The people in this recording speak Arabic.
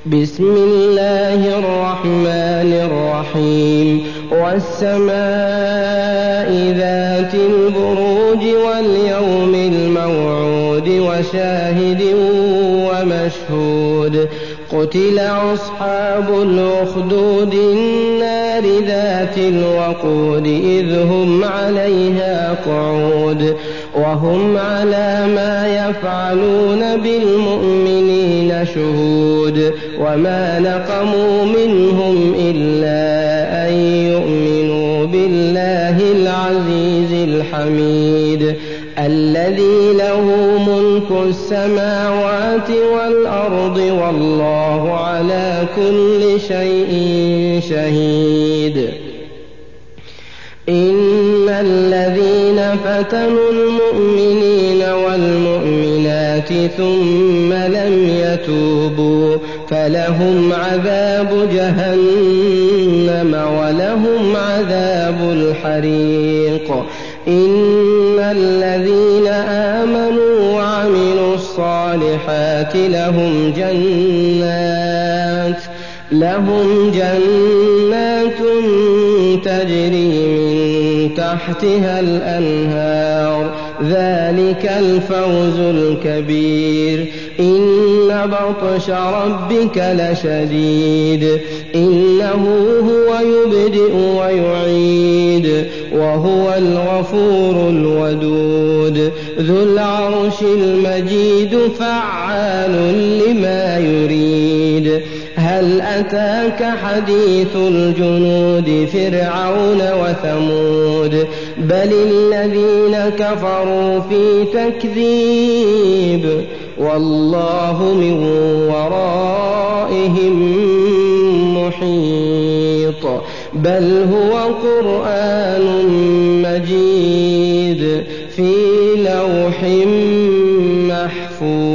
بسم الله الرحمن الرحيم والسماء ذات البروج واليوم الموعود وشاهد ومشهود قتل أصحاب الأخدود النار ذات الوقود إذ هم عليها قعود وهم على ما يفعلون بالمؤمنين شهود وما نقموا منهم إلا أن يؤمنوا بالله العزيز الحميد الذي له ملك السماوات والأرض والله على كل شيء شهيد إن الذين فتنوا المؤمنين والمؤمنات ثم لم يتوبوا فلهم عذاب جهنم ولهم عذاب الحريق إن الذين آمنوا وعملوا الصالحات لهم جنات تجري من تحتها الأنهار ذلك الفوز الكبير إن بطش ربك لشديد إنه هو يبدئ ويعيد وهو الغفور الودود ذو العرش المجيد فعال لما يريد هل أتاك حديث الجنود فرعون وثمود بل الذين كفروا في تكذيب والله من ورائهم محيط بل هو قرآن مجيد في لوح محفوظ